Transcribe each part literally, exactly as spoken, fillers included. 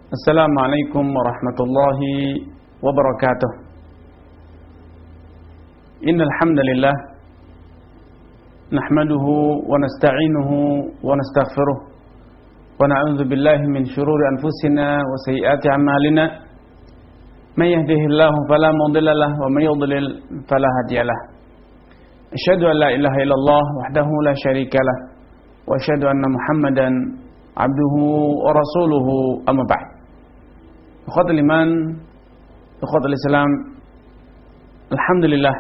Assalamualaikum warahmatullahi wabarakatuh. Innal hamdalillah nahmaduhu wa nasta'inuhu wa nastaghfiruh wa na'udzu billahi min shururi anfusina wa sayyiati a'malina. May yahdihillahu fala mudilla lahu wa may yudlil fala hadiya lahu. Asyhadu an la ilaha illallah wahdahu la syarika lah wa asyhadu anna Muhammadan abduhu wa rasuluhu, amma ba'd. Ikhwatul iman, ikhwatul Islam, alhamdulillah,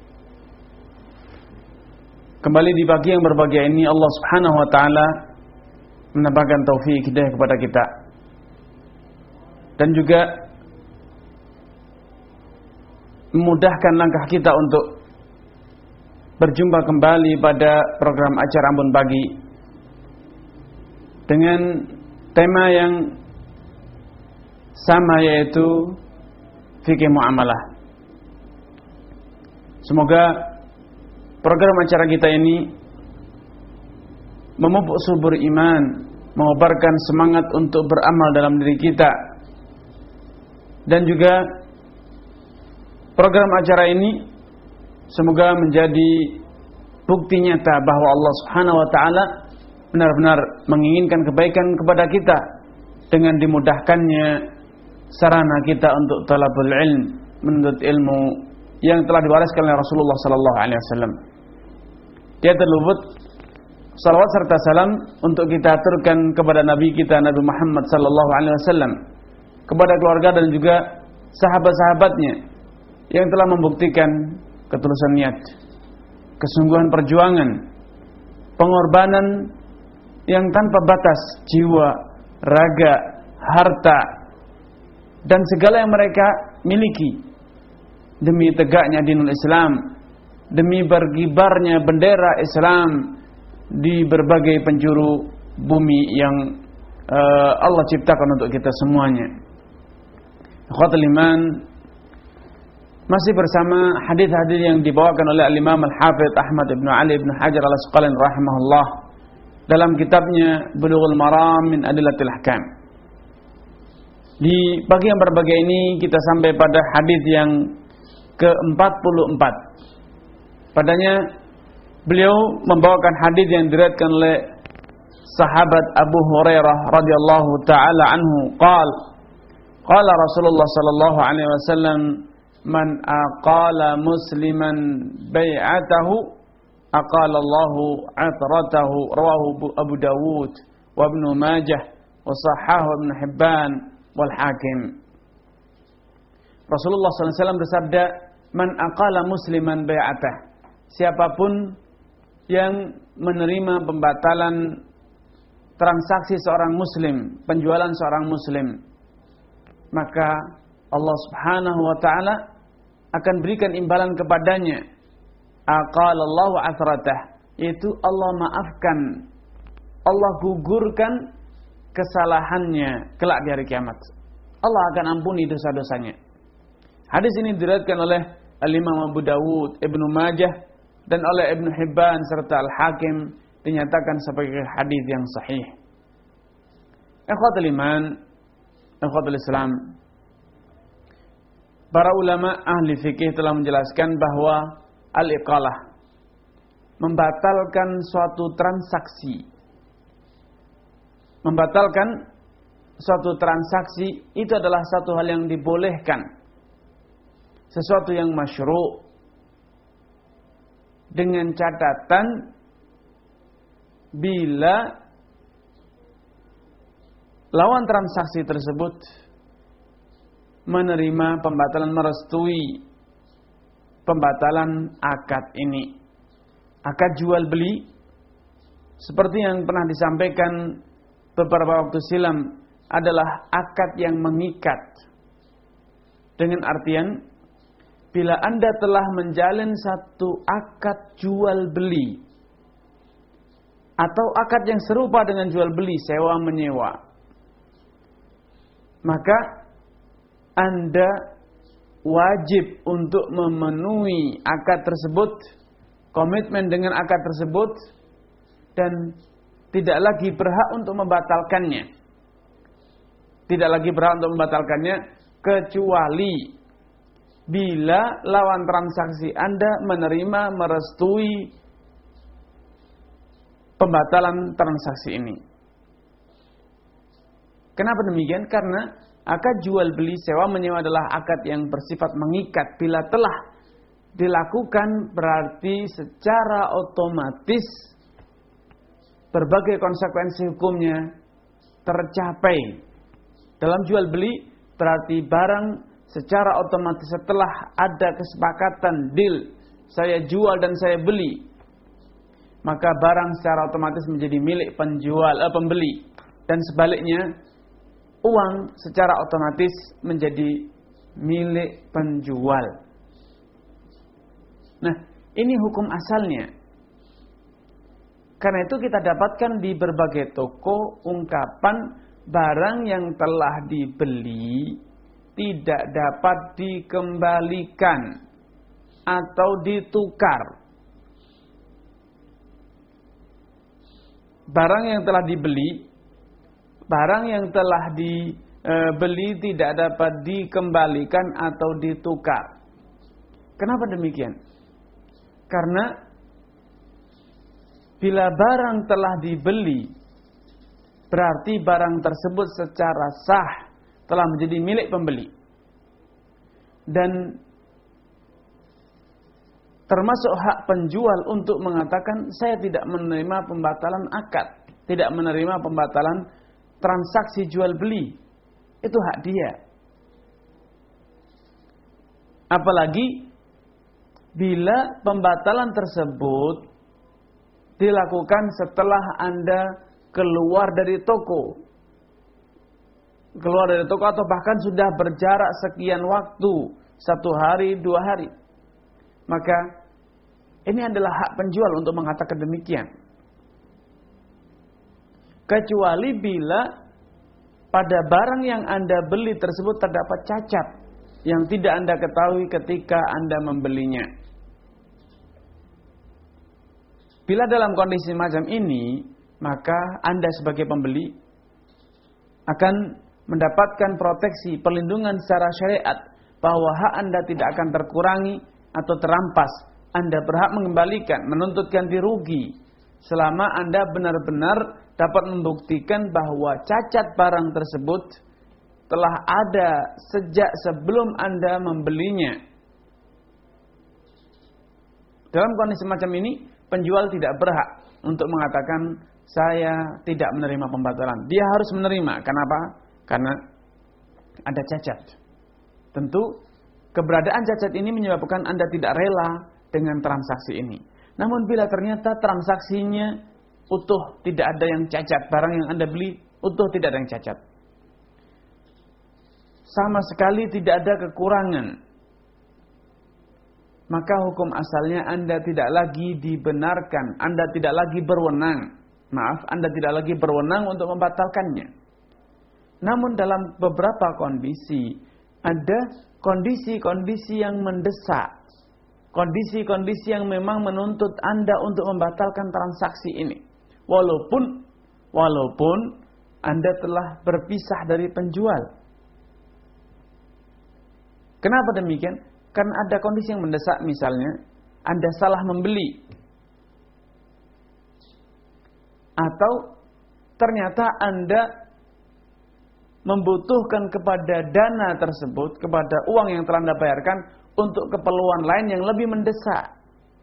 kembali di pagi yang berbahagia ini Allah Subhanahu wa taala menambahkan taufik hidayah kepada kita, dan juga memudahkan langkah kita untuk berjumpa kembali pada program acara Ambon Pagi dengan tema yang sama, yaitu fikih muamalah. Semoga program acara kita ini memupuk subur iman, mengobarkan semangat untuk beramal dalam diri kita, dan juga program acara ini semoga menjadi bukti nyata bahwa Allah Subhanahu wa taala benar-benar menginginkan kebaikan kepada kita dengan dimudahkannya sarana kita untuk talabul ilm, menuntut ilmu yang telah diwariskan oleh Rasulullah sallallahu alaihi wasallam. Dia terluput salawat serta salam untuk kita aturkan kepada Nabi kita Nabi Muhammad sallallahu alaihi wasallam, kepada keluarga dan juga sahabat-sahabatnya yang telah membuktikan ketulusan niat, kesungguhan perjuangan, pengorbanan yang tanpa batas jiwa, raga, harta, dan segala yang mereka miliki demi tegaknya dinul Islam, demi berkibarnya bendera Islam di berbagai penjuru bumi yang uh, Allah ciptakan untuk kita semuanya. Ikhwatul iman, masih bersama hadis-hadis yang dibawakan oleh Al-Imam Al-Hafidz Ahmad Ibn Ali Ibn Hajar Al-Asqalani rahimahullah dalam kitabnya Bulughul Maram min Adillatil Ahkam. Di pagi yang berbahagia ini kita sampai pada hadis yang ke empat puluh empat. Padanya beliau membawakan hadis yang diriwayatkan oleh sahabat Abu Hurairah radhiyallahu taala anhu, qala qala Rasulullah sallallahu alaihi wasallam, man aqala musliman bai'atahu aqala Allahu 'athratahu, rawahu Abu Dawud wa Ibnu Majah wa sahahahu Ibnu Hibban wal Hakim. Rasulullah sallallahu alaihi wasallam bersabda, man aqala musliman bai'atah, siapapun yang menerima pembatalan transaksi seorang muslim, penjualan seorang muslim, maka Allah Subhanahu wa taala akan berikan imbalan kepadanya, aqalallahu athratah, yaitu Allah maafkan, Allah gugurkan kesalahannya kelak di hari kiamat. Allah akan ampuni dosa-dosanya. Hadis ini diriwayatkan oleh Al-Imam Abu Dawud, Ibnu Majah, dan oleh Ibnu Hibban serta Al-Hakim, dinyatakan sebagai hadis yang sahih. Ikhwatul iman, ikhwatul Islam, para ulama ahli fikih telah menjelaskan bahwa al-iqalah, membatalkan suatu transaksi, membatalkan suatu transaksi itu adalah satu hal yang dibolehkan, sesuatu yang masyru', dengan catatan bila lawan transaksi tersebut menerima pembatalan, merestui pembatalan akad ini. Akad jual beli seperti yang pernah disampaikan beberapa waktu silam adalah akad yang mengikat, dengan artian bila Anda telah menjalin satu akad jual beli atau akad yang serupa dengan jual beli, sewa menyewa, maka Anda wajib untuk memenuhi akad tersebut, komitmen dengan akad tersebut, dan tidak lagi berhak untuk membatalkannya. tidak lagi berhak untuk membatalkannya kecuali bila lawan transaksi Anda menerima, merestui pembatalan transaksi ini. Kenapa demikian? Karena akad jual beli sewa menyewa adalah akad yang bersifat mengikat. Bila telah dilakukan berarti secara otomatis berbagai konsekuensi hukumnya tercapai. Dalam jual beli berarti barang secara otomatis setelah ada kesepakatan deal, saya jual dan saya beli, maka barang secara otomatis menjadi milik penjual, eh, pembeli, dan sebaliknya uang secara otomatis menjadi milik penjual. Nah, ini hukum asalnya. Karena itu kita dapatkan di berbagai toko ungkapan barang yang telah dibeli tidak dapat dikembalikan atau ditukar. Barang yang telah dibeli, barang yang telah dibeli tidak dapat dikembalikan atau ditukar. Kenapa demikian? Karena bila barang telah dibeli, berarti barang tersebut secara sah telah menjadi milik pembeli. Dan termasuk hak penjual untuk mengatakan saya tidak menerima pembatalan akad, tidak menerima pembatalan transaksi jual beli. Itu hak dia. Apalagi bila pembatalan tersebut dilakukan setelah Anda keluar dari toko. Keluar dari toko atau bahkan sudah berjarak sekian waktu, satu hari, dua hari. Maka ini adalah hak penjual untuk mengatakan demikian. Kecuali bila pada barang yang Anda beli tersebut terdapat cacat yang tidak Anda ketahui ketika Anda membelinya. Bila dalam kondisi macam ini, maka Anda sebagai pembeli akan mendapatkan proteksi, perlindungan secara syariat bahwa hak Anda tidak akan terkurangi atau terampas. Anda berhak mengembalikan, menuntut ganti rugi selama Anda benar-benar dapat membuktikan bahwa cacat barang tersebut telah ada sejak sebelum Anda membelinya. Dalam kondisi macam ini, penjual tidak berhak untuk mengatakan saya tidak menerima pembatalan. Dia harus menerima. Kenapa? Karena ada cacat. Tentu keberadaan cacat ini menyebabkan Anda tidak rela dengan transaksi ini. Namun bila ternyata transaksinya utuh, tidak ada yang cacat, barang yang Anda beli utuh, tidak ada yang cacat, sama sekali tidak ada kekurangan, maka hukum asalnya Anda tidak lagi dibenarkan, Anda tidak lagi berwenang, maaf, Anda tidak lagi berwenang untuk membatalkannya. Namun dalam beberapa kondisi, ada kondisi-kondisi yang mendesak, kondisi-kondisi yang memang menuntut Anda untuk membatalkan transaksi ini. Walaupun, walaupun Anda telah berpisah dari penjual. Kenapa demikian? Karena ada kondisi yang mendesak, misalnya Anda salah membeli, atau ternyata Anda membutuhkan kepada dana tersebut, kepada uang yang telah Anda bayarkan untuk keperluan lain yang lebih mendesak.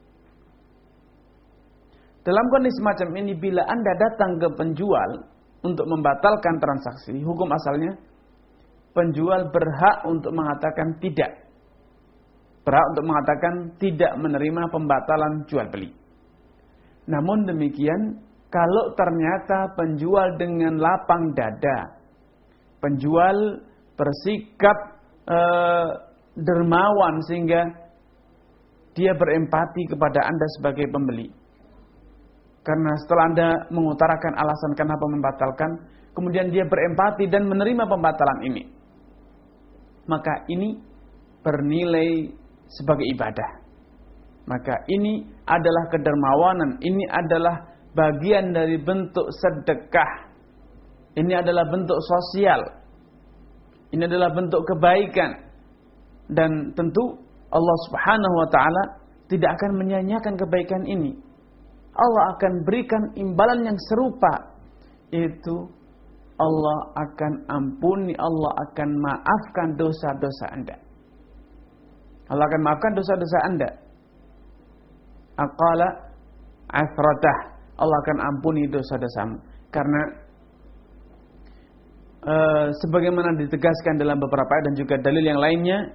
Dalam kondisi semacam ini, bila Anda datang ke penjual untuk membatalkan transaksi, hukum asalnya penjual berhak untuk mengatakan tidak. Berhak untuk mengatakan tidak menerima pembatalan jual beli. Namun demikian, kalau ternyata penjual dengan lapang dada, penjual bersikap eh, dermawan sehingga dia berempati kepada Anda sebagai pembeli. Karena setelah Anda mengutarakan alasan kenapa membatalkan, kemudian dia berempati dan menerima pembatalan ini, maka ini bernilai sebagai ibadah. Maka ini adalah kedermawanan, ini adalah bagian dari bentuk sedekah, ini adalah bentuk sosial Ini adalah bentuk kebaikan. Dan tentu Allah Subhanahu wa taala tidak akan menyia-nyiakan kebaikan ini. Allah akan berikan imbalan yang serupa, yaitu Allah akan ampuni, Allah akan maafkan dosa-dosa Anda. Allah akan maafkan dosa-dosa Anda. Aqala afratah, Allah akan ampuni dosa-dosamu. Karena uh, sebagaimana ditegaskan dalam beberapa ayat dan juga dalil yang lainnya,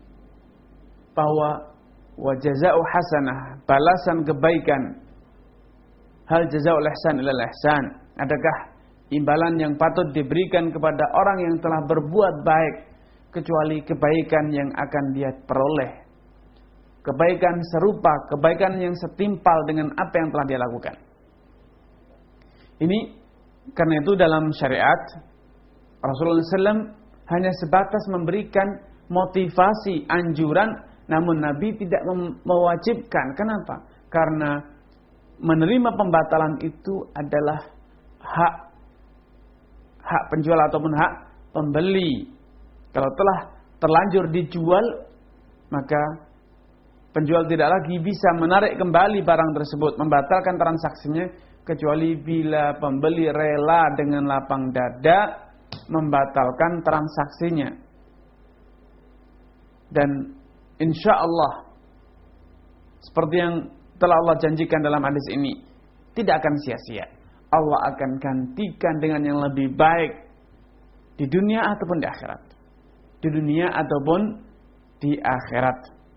bahwa wa jazaa'u hasanah, balasan kebaikan, hal jazaa'ul ihsan ilal ihsan, adakah imbalan yang patut diberikan kepada orang yang telah berbuat baik kecuali kebaikan yang akan dia peroleh, kebaikan serupa, kebaikan yang setimpal dengan apa yang telah dia lakukan. Ini karena itu dalam syariat Rasulullah shallallahu alaihi wasallam hanya sebatas memberikan motivasi, anjuran, namun Nabi tidak mewajibkan. Kenapa? Karena menerima pembatalan itu adalah hak hak penjual ataupun hak pembeli. Kalau telah terlanjur dijual, maka penjual tidak lagi bisa menarik kembali barang tersebut, membatalkan transaksinya, kecuali bila pembeli rela dengan lapang dada membatalkan transaksinya. Dan insya Allah, seperti yang telah Allah janjikan dalam hadis ini, tidak akan sia-sia. Allah akan gantikan dengan yang lebih baik di dunia ataupun di akhirat. Di dunia ataupun di akhirat.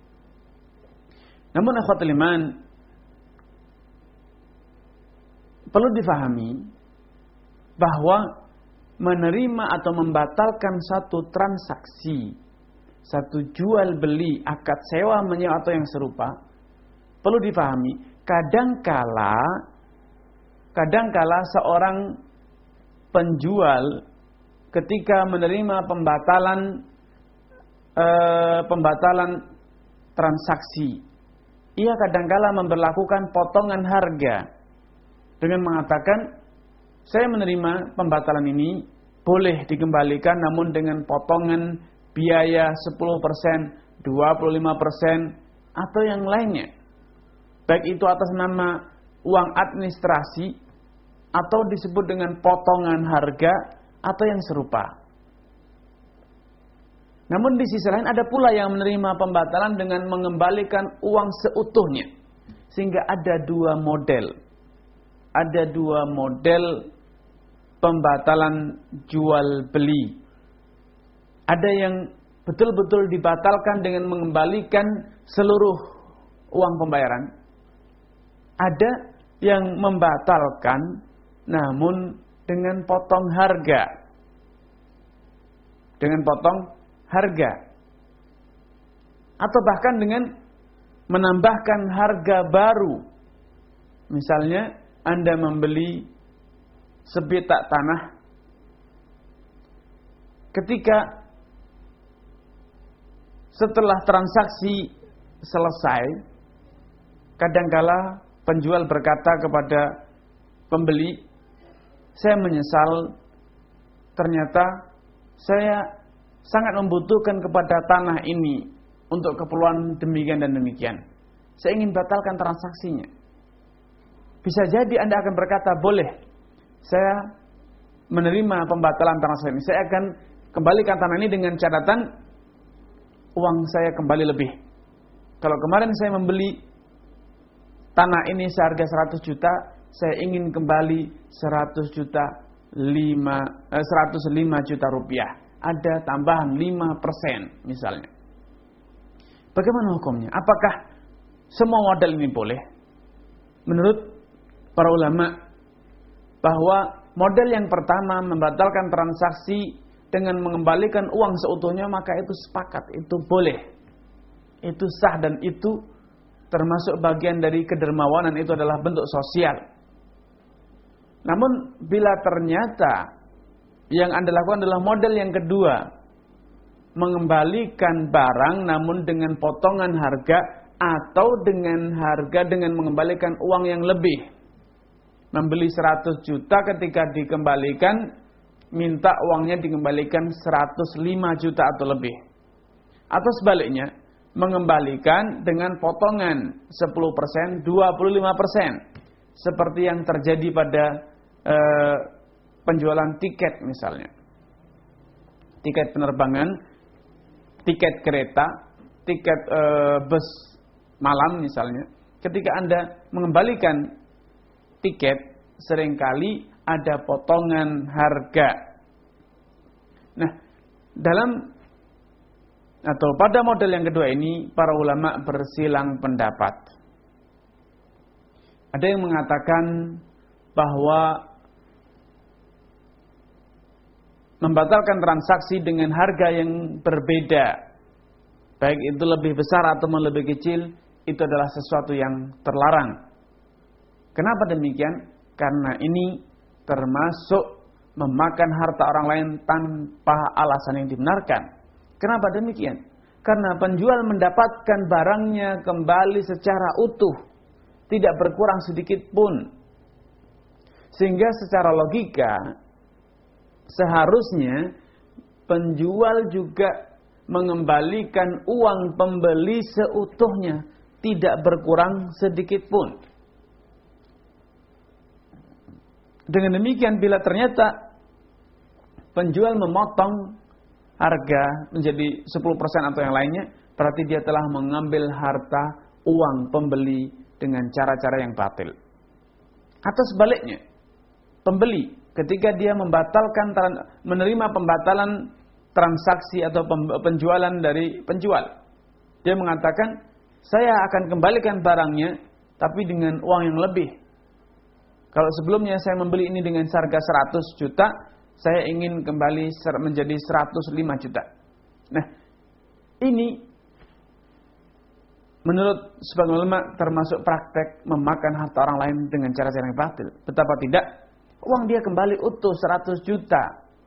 Namun akhwatul iman, perlu difahami bahwa menerima atau membatalkan satu transaksi, satu jual beli, akad sewa menyewa atau yang serupa, perlu difahami, kadangkala kadangkala seorang penjual ketika menerima pembatalan eh, pembatalan transaksi, ia kadangkala memberlakukan potongan harga dengan mengatakan, saya menerima pembatalan ini boleh dikembalikan namun dengan potongan biaya sepuluh persen, dua puluh lima persen atau yang lainnya. Baik itu atas nama uang administrasi atau disebut dengan potongan harga atau yang serupa. Namun di sisi lain ada pula yang menerima pembatalan dengan mengembalikan uang seutuhnya. Sehingga ada dua model. Ada dua model pembatalan jual beli. Ada yang betul-betul dibatalkan dengan mengembalikan seluruh uang pembayaran. Ada yang membatalkan namun dengan potong harga. Dengan potong harga. Atau bahkan dengan menambahkan harga baru. Misalnya Anda membeli sepetak tanah, ketika setelah transaksi selesai, kadangkala penjual berkata kepada pembeli, saya menyesal, ternyata saya sangat membutuhkan kepada tanah ini untuk keperluan demikian dan demikian. Saya ingin batalkan transaksinya. Bisa jadi Anda akan berkata, boleh, saya menerima pembatalan transaksi ini. Saya akan kembalikan tanah ini dengan catatan uang saya kembali lebih. Kalau kemarin saya membeli tanah ini seharga seratus juta, saya ingin kembali seratus juta, seratus lima juta rupiah. Ada tambahan lima persen misalnya. Bagaimana hukumnya? Apakah semua model ini boleh? Menurut para ulama, bahwa model yang pertama membatalkan transaksi dengan mengembalikan uang seutuhnya, maka itu sepakat, itu boleh. Itu sah dan itu termasuk bagian dari kedermawanan, itu adalah bentuk sosial. Namun bila ternyata yang Anda lakukan adalah model yang kedua, mengembalikan barang namun dengan potongan harga atau dengan harga dengan mengembalikan uang yang lebih. Membeli seratus juta ketika dikembalikan minta uangnya dikembalikan seratus lima juta atau lebih. Atau sebaliknya, mengembalikan dengan potongan sepuluh persen, dua puluh lima persen. Seperti yang terjadi pada eh, penjualan tiket misalnya. Tiket penerbangan, tiket kereta, tiket eh, bus malam misalnya. Ketika Anda mengembalikan tiket, seringkali ada potongan harga. Nah, dalam atau pada model yang kedua ini, para ulama bersilang pendapat. Ada yang mengatakan bahwa membatalkan transaksi dengan harga yang berbeda, baik itu lebih besar atau lebih kecil, itu adalah sesuatu yang terlarang. Kenapa demikian? Karena ini termasuk memakan harta orang lain tanpa alasan yang dibenarkan. Kenapa demikian? Karena penjual mendapatkan barangnya kembali secara utuh, tidak berkurang sedikit pun. Sehingga secara logika, seharusnya penjual juga mengembalikan uang pembeli seutuhnya, tidak berkurang sedikit pun. Dengan demikian, bila ternyata penjual memotong harga menjadi sepuluh persen atau yang lainnya, berarti dia telah mengambil harta uang pembeli dengan cara-cara yang batil. Atau sebaliknya, pembeli ketika dia membatalkan menerima pembatalan transaksi atau penjualan dari penjual, dia mengatakan, saya akan kembalikan barangnya tapi dengan uang yang lebih. Kalau sebelumnya saya membeli ini dengan harga seratus juta, saya ingin kembali menjadi seratus lima juta. Nah, ini menurut sebagian ulama termasuk praktek memakan harta orang lain dengan cara-cara yang batil. Betapa tidak, uang dia kembali utuh seratus juta.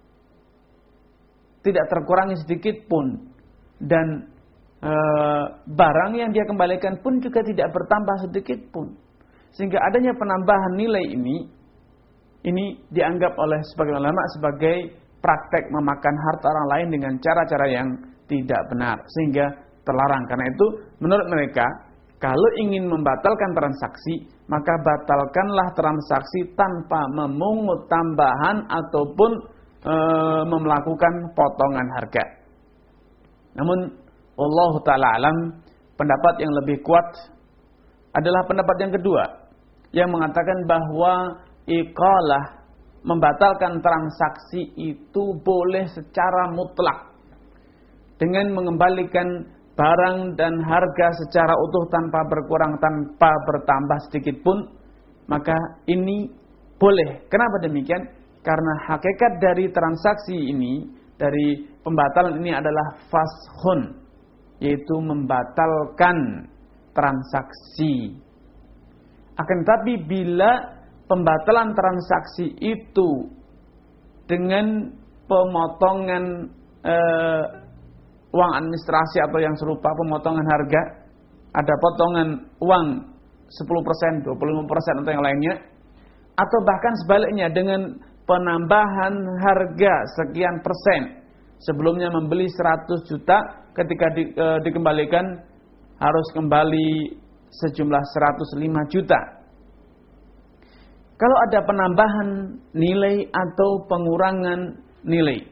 Tidak terkurangi sedikit pun. Dan e, barang yang dia kembalikan pun juga tidak bertambah sedikit pun. Sehingga adanya penambahan nilai ini, ini dianggap oleh sebagian ulama sebagai praktek memakan harta orang lain dengan cara-cara yang tidak benar. Sehingga terlarang. Karena itu menurut mereka, kalau ingin membatalkan transaksi, maka batalkanlah transaksi tanpa memungut tambahan ataupun e, melakukan potongan harga. Namun wallahu ta'ala alam, pendapat yang lebih kuat adalah pendapat yang kedua, yang mengatakan bahwa iqalah, membatalkan transaksi itu boleh secara mutlak dengan mengembalikan barang dan harga secara utuh tanpa berkurang, tanpa bertambah sedikit pun, maka ini boleh. Kenapa demikian? Karena hakikat dari transaksi ini, dari pembatalan ini adalah fashun, yaitu membatalkan transaksi. Akan tetapi bila pembatalan transaksi itu dengan pemotongan eh, uang administrasi atau yang serupa, pemotongan harga, ada potongan uang sepuluh persen, dua puluh lima persen atau yang lainnya, atau bahkan sebaliknya dengan penambahan harga sekian persen, sebelumnya membeli seratus juta, ketika di, e, dikembalikan harus kembali sejumlah seratus lima juta. Kalau ada penambahan nilai atau pengurangan nilai,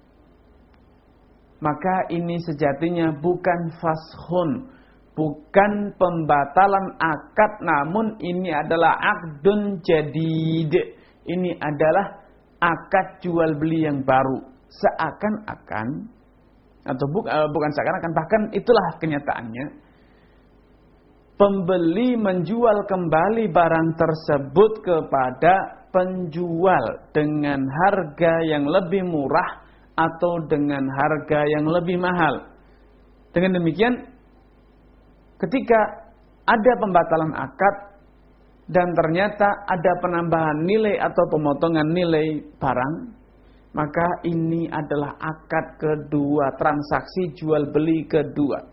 maka ini sejatinya bukan fashun, bukan pembatalan akad, namun ini adalah akdun jadid. Ini adalah akad jual beli yang baru. Seakan-akan, atau bu, uh, bukan seakan-akan, bahkan itulah kenyataannya, pembeli menjual kembali barang tersebut kepada penjual dengan harga yang lebih murah atau dengan harga yang lebih mahal. Dengan demikian, ketika ada pembatalan akad dan ternyata ada penambahan nilai atau pemotongan nilai barang, maka ini adalah akad kedua, transaksi jual beli kedua.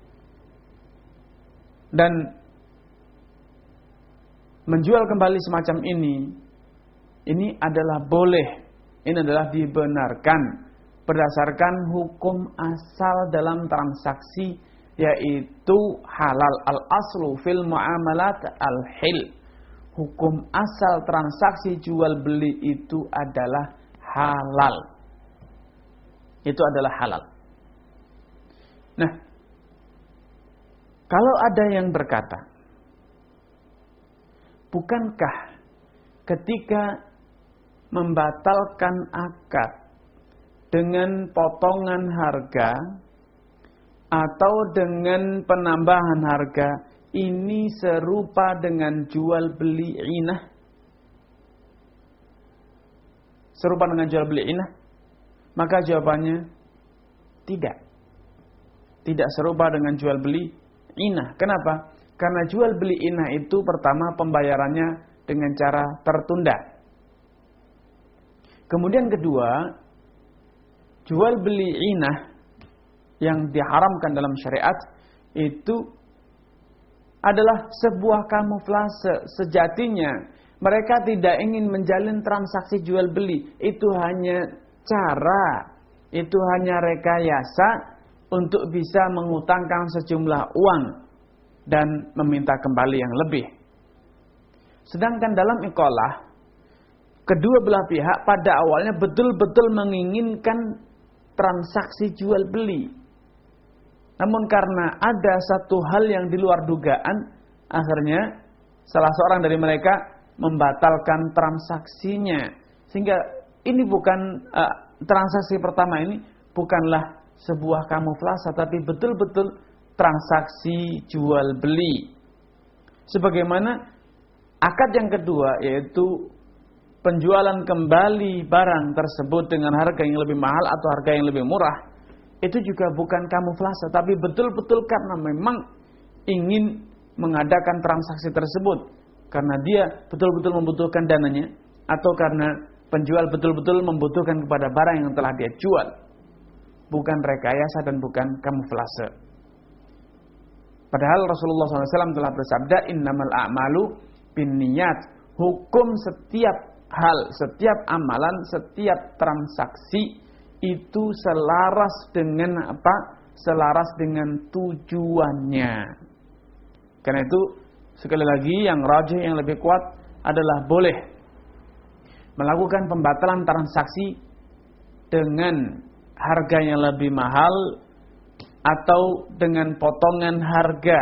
Dan menjual kembali semacam ini, ini adalah boleh Ini adalah dibenarkan berdasarkan hukum asal dalam transaksi, yaitu halal. Al-aslu fil muamalat al-hil. Hukum asal transaksi jual beli itu adalah halal. Itu adalah halal. Nah, kalau ada yang berkata, bukankah ketika membatalkan akad dengan potongan harga atau dengan penambahan harga, ini serupa dengan jual beli inah? Serupa dengan jual beli inah? Maka jawabannya tidak. Tidak serupa dengan jual beli inah. Kenapa? Karena jual beli inah itu pertama pembayarannya dengan cara tertunda. Kemudian kedua, jual beli inah yang diharamkan dalam syariat itu adalah sebuah kamuflase. Sejatinya mereka tidak ingin menjalin transaksi jual beli. Itu hanya cara, itu hanya rekayasa untuk bisa mengutangkan sejumlah uang dan meminta kembali yang lebih. Sedangkan dalam iqalah, kedua belah pihak pada awalnya betul-betul menginginkan transaksi jual beli. Namun karena ada satu hal yang di luar dugaan, akhirnya salah seorang dari mereka membatalkan transaksinya. Sehingga ini bukan uh, transaksi pertama ini bukanlah sebuah kamuflase, tapi betul-betul transaksi jual beli. Sebagaimana akad yang kedua, yaitu penjualan kembali barang tersebut dengan harga yang lebih mahal atau harga yang lebih murah, itu juga bukan kamuflase, tapi betul-betul karena memang ingin mengadakan transaksi tersebut, karena dia betul-betul membutuhkan dananya, atau karena penjual betul-betul membutuhkan kepada barang yang telah dia jual. Bukan rekayasa dan bukan kamuflase. Padahal Rasulullah shallallahu alaihi wasallam telah bersabda, innamal a'malu binniyat. Hukum setiap hal, setiap amalan, setiap transaksi itu selaras dengan apa? Selaras dengan tujuannya. Karena itu sekali lagi yang rajih, yang lebih kuat adalah boleh melakukan pembatalan transaksi dengan harga yang lebih mahal atau dengan potongan harga,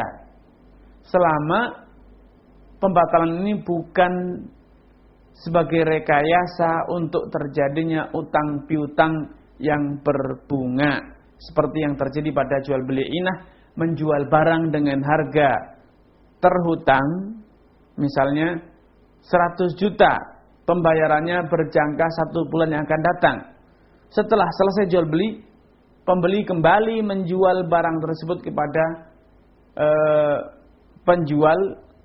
selama pembatalan ini bukan sebagai rekayasa untuk terjadinya utang piutang yang berbunga, seperti yang terjadi pada jual beli inah, menjual barang dengan harga terhutang, misalnya seratus juta, pembayarannya berjangka satu bulan yang akan datang. Setelah selesai jual beli, pembeli kembali menjual barang tersebut kepada eh, penjual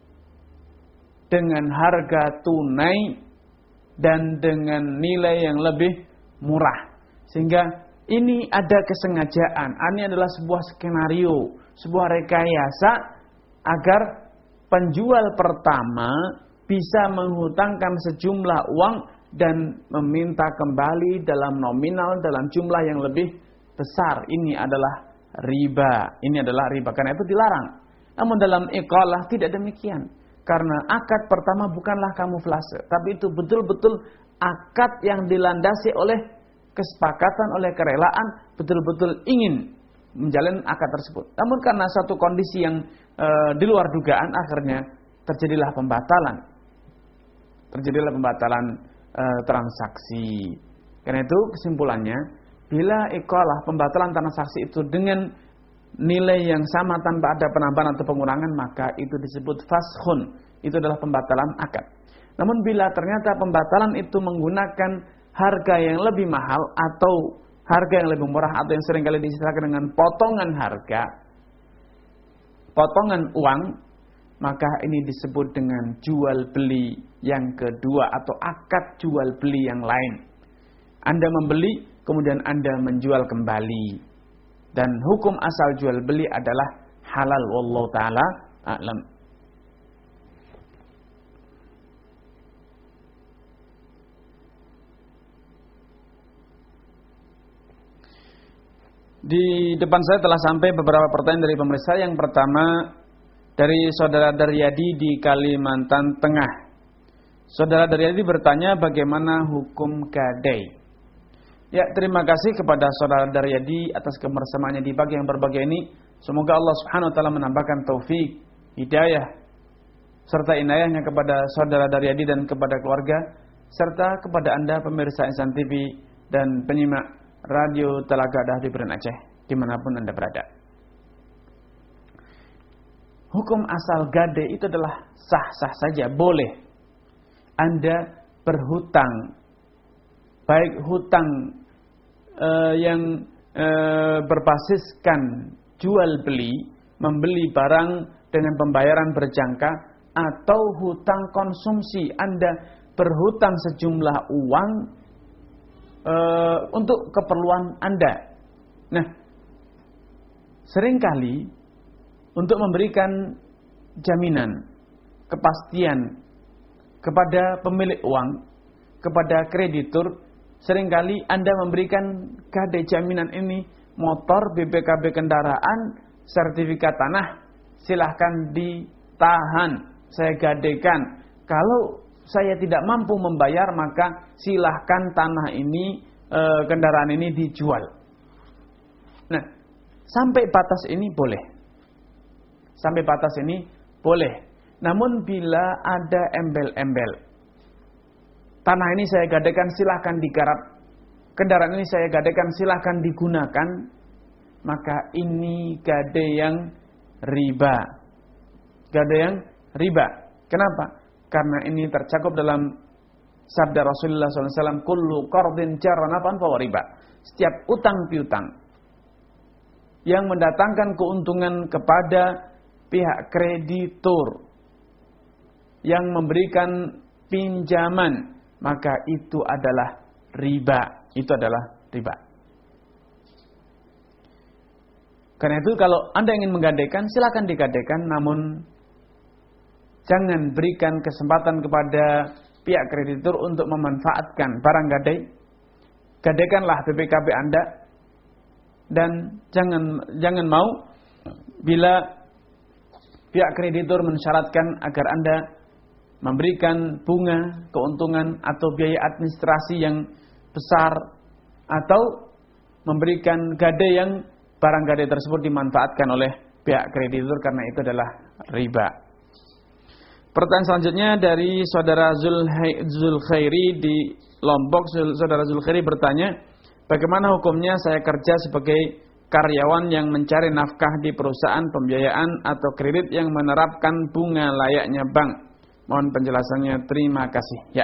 dengan harga tunai dan dengan nilai yang lebih murah. Sehingga ini ada kesengajaan. Ini adalah sebuah skenario, sebuah rekayasa agar penjual pertama bisa menghutangkan sejumlah uang dan meminta kembali dalam nominal dalam jumlah yang lebih besar. Ini adalah riba. Ini adalah riba. Karena itu dilarang. Namun dalam iqalah tidak demikian. Karena akad pertama bukanlah kamuflase, tapi itu betul-betul akad yang dilandasi oleh kesepakatan, oleh kerelaan, betul-betul ingin menjalin akad tersebut. Namun karena satu kondisi yang e, di luar dugaan, akhirnya terjadilah pembatalan. Terjadilah pembatalan e, transaksi. Karena itu kesimpulannya, bila iqalah pembatalan transaksi itu dengan nilai yang sama tanpa ada penambahan atau pengurangan, maka itu disebut faskhun. Itu adalah pembatalan akad. Namun bila ternyata pembatalan itu menggunakan harga yang lebih mahal atau harga yang lebih murah, atau yang seringkali disistilahkan dengan potongan harga, potongan uang, maka ini disebut dengan jual beli yang kedua atau akad jual beli yang lain. Anda membeli, kemudian Anda menjual kembali. Dan hukum asal jual beli adalah halal, wallahu taala a'lam. Di depan saya telah sampai beberapa pertanyaan dari pemirsa. Yang pertama dari Saudara Daryadi di Kalimantan Tengah. Saudara Daryadi bertanya bagaimana hukum gadai. Ya, terima kasih kepada Saudara Daryadi atas kebersamaannya di pagi yang berbahagia ini. Semoga Allah Subhanahu wa taala menambahkan taufik, hidayah serta inayahnya kepada Saudara Daryadi dan kepada keluarga, serta kepada Anda pemirsa Ihsan T V dan penyimak Radio Telaga Dahdi Beren Aceh dimanapun Anda berada. Hukum asal gadai itu adalah sah-sah saja, boleh. Anda berhutang, baik hutang eh, yang eh, berbasiskan jual beli, membeli barang dengan pembayaran berjangka, atau hutang konsumsi. Anda berhutang sejumlah uang Uh, untuk keperluan Anda. Nah, seringkali untuk memberikan jaminan, kepastian kepada pemilik uang, kepada kreditur, seringkali Anda memberikan gadai jaminan ini, motor, B P K B kendaraan, sertifikat tanah, silahkan ditahan, saya gadaikan. Kalau saya tidak mampu membayar, maka silahkan tanah ini, e, kendaraan ini dijual. Nah, sampai batas ini boleh. Sampai batas ini boleh. Namun bila ada embel-embel, tanah ini saya gadaikan, silahkan digarap. Kendaraan ini saya gadaikan, silahkan digunakan. Maka ini gadai yang riba. Gadai yang riba. Kenapa? Karena ini tercakup dalam sabda Rasulullah shallallahu alaihi wasallam, kullu qardin jarra naf'an fahuwa riba. Setiap utang piutang yang mendatangkan keuntungan kepada pihak kreditur yang memberikan pinjaman, maka itu adalah riba. Itu adalah riba. Karena itu kalau Anda ingin menggadaikan, silakan digadaikan, namun jangan berikan kesempatan kepada pihak kreditur untuk memanfaatkan barang gadai. Gadaikanlah B P K B Anda dan jangan jangan mau bila pihak kreditur mensyaratkan agar Anda memberikan bunga, keuntungan atau biaya administrasi yang besar, atau memberikan gadai yang barang gadai tersebut dimanfaatkan oleh pihak kreditur, karena itu adalah riba. Pertanyaan selanjutnya dari Saudara Zulkhairi di Lombok. Saudara Zulkhairi bertanya, bagaimana hukumnya saya kerja sebagai karyawan yang mencari nafkah di perusahaan pembiayaan atau kredit yang menerapkan bunga layaknya bank? Mohon penjelasannya, terima kasih. Ya.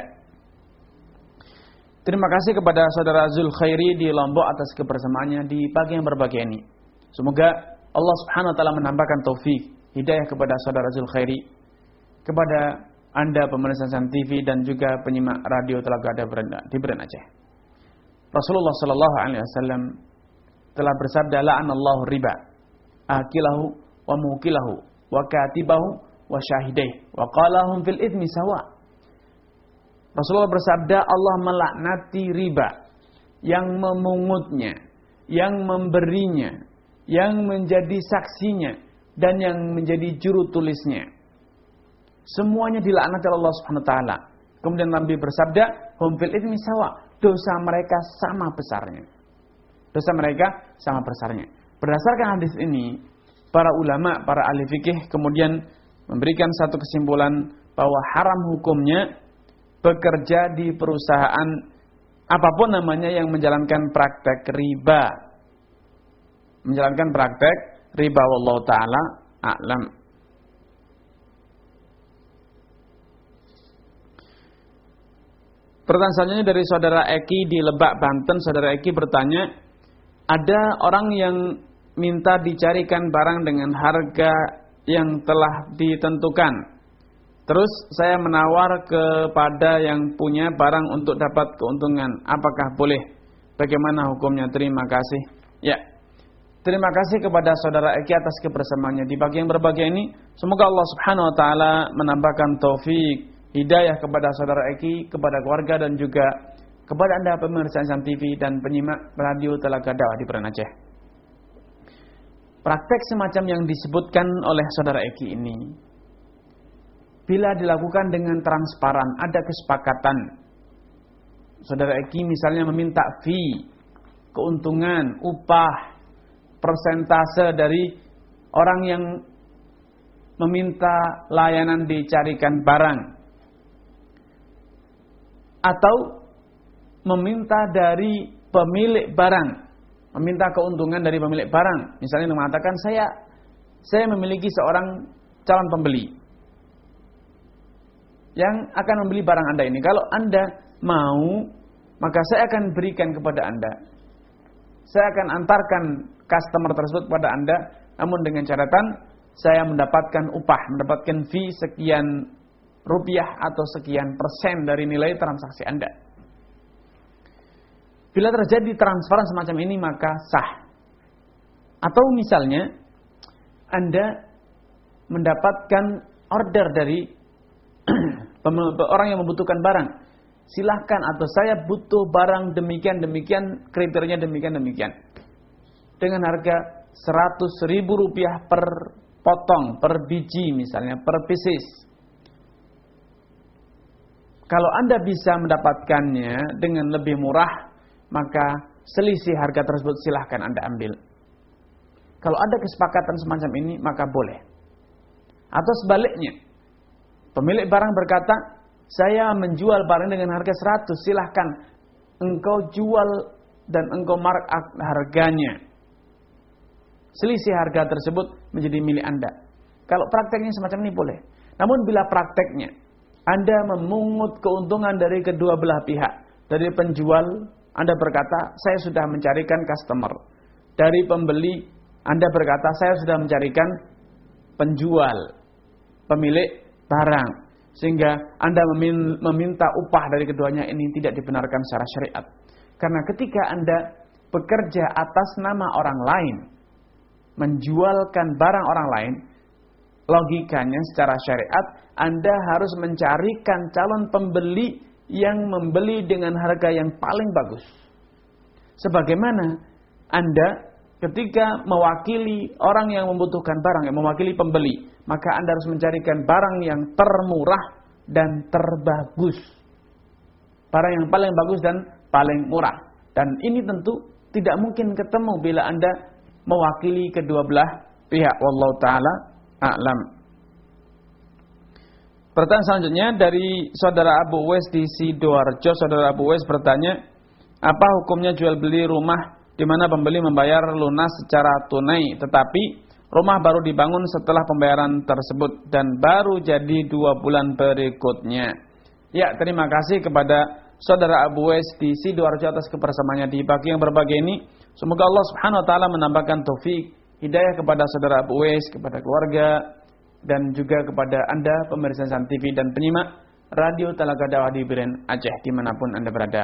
Terima kasih kepada Saudara Zulkhairi di Lombok atas kebersamaannya di pagi yang berbahagia ini. Semoga Allah Subhanahu wa taala menambahkan taufik, hidayah kepada Saudara Zulkhairi, kepada Anda pemirsa Ihsan T V dan juga penyimak Radio Telaga di Beren Aceh. Rasulullah sallallahu alaihi wasallam telah bersabda, la'anallahu riba akilahu wa mukilahu wa katibahu wa syahidai wa qalahum fil ithmi sawa. Rasulullah bersabda, Allah melaknati riba, yang memungutnya, yang memberinya, yang menjadi saksinya, dan yang menjadi juru tulisnya. Semuanya dilaknati Allah Subhanahu wa taala. Kemudian Nabi bersabda, hum fil itsmi sawa, dosa mereka sama besarnya. Dosa mereka sama besarnya. Berdasarkan hadis ini, para ulama, para ahli fikih kemudian memberikan satu kesimpulan bahwa haram hukumnya bekerja di perusahaan apapun namanya yang menjalankan praktek riba. Menjalankan praktek riba, wallahu taala a'lam. Pertanyaan selanjutnya dari Saudara Eki di Lebak, Banten. Saudara Eki bertanya, ada orang yang minta dicarikan barang dengan harga yang telah ditentukan. Terus saya menawar kepada yang punya barang untuk dapat keuntungan. Apakah boleh? Bagaimana hukumnya? Terima kasih. Ya. Terima kasih kepada Saudara Eki atas kebersamaannya di pagi yang berbahagia ini. Semoga Allah Subhanahu wa taala menambahkan taufik, hidayah kepada Saudara Eki, kepada keluarga dan juga kepada Anda pemirsa Ihsan T V dan penyimak Radio Telaga Dakwah di Beren Aceh. praktek semacam yang disebutkan oleh saudara Eki ini, bila dilakukan dengan transparan, ada kesepakatan. Saudara Eki misalnya meminta fee, keuntungan, upah, persentase dari orang yang meminta layanan dicarikan barang, atau meminta dari pemilik barang, meminta keuntungan dari pemilik barang. Misalnya mengatakan saya saya memiliki seorang calon pembeli yang akan membeli barang Anda ini. Kalau Anda mau, maka saya akan berikan kepada Anda. Saya akan antarkan customer tersebut kepada Anda, namun dengan catatan saya mendapatkan upah, mendapatkan fee sekian rupiah atau sekian persen dari nilai transaksi Anda. Bila terjadi transparan semacam ini maka sah. Atau misalnya Anda mendapatkan order dari orang yang membutuhkan barang. Silahkan, atau saya butuh barang demikian-demikian, kriterianya demikian-demikian. Dengan harga seratus ribu rupiah per potong, per biji misalnya, per pieces. Kalau Anda bisa mendapatkannya dengan lebih murah, maka selisih harga tersebut silahkan Anda ambil. Kalau ada kesepakatan semacam ini, maka boleh. Atau sebaliknya, pemilik barang berkata, saya menjual barang dengan harga seratus, silahkan engkau jual dan engkau mark up harganya. Selisih harga tersebut menjadi milik Anda. Kalau prakteknya semacam ini boleh. Namun bila prakteknya Anda memungut keuntungan dari kedua belah pihak, dari penjual Anda berkata saya sudah mencarikan customer, dari pembeli Anda berkata saya sudah mencarikan penjual, pemilik barang, sehingga Anda meminta upah dari keduanya, ini tidak dibenarkan secara syariat. Karena ketika Anda bekerja atas nama orang lain, menjualkan barang orang lain, logikanya secara syariat Anda harus mencarikan calon pembeli yang membeli dengan harga yang paling bagus. Sebagaimana Anda ketika mewakili orang yang membutuhkan barang, yang mewakili pembeli, maka Anda harus mencarikan barang yang termurah dan terbagus. Barang yang paling bagus dan paling murah. Dan ini tentu tidak mungkin ketemu bila Anda mewakili kedua belah pihak. Wallahu ta'ala a'lam. Pertanyaan selanjutnya dari saudara Abu Uwais di Sidoarjo. Saudara Abu Uwais bertanya, apa hukumnya jual beli rumah di mana pembeli membayar lunas secara tunai, tetapi rumah baru dibangun setelah pembayaran tersebut dan baru jadi dua bulan berikutnya? Ya, terima kasih kepada saudara Abu Uwais di Sidoarjo atas kebersamaannya di pagi yang berbahagia ini. Semoga Allah Subhanahu wa taala menambahkan taufik hidayah kepada saudara Abu Uwais, kepada keluarga, dan juga kepada Anda pemirsa San T V dan penyimak Radio Talaga Dakwah di Biren Aceh dimanapun Anda berada.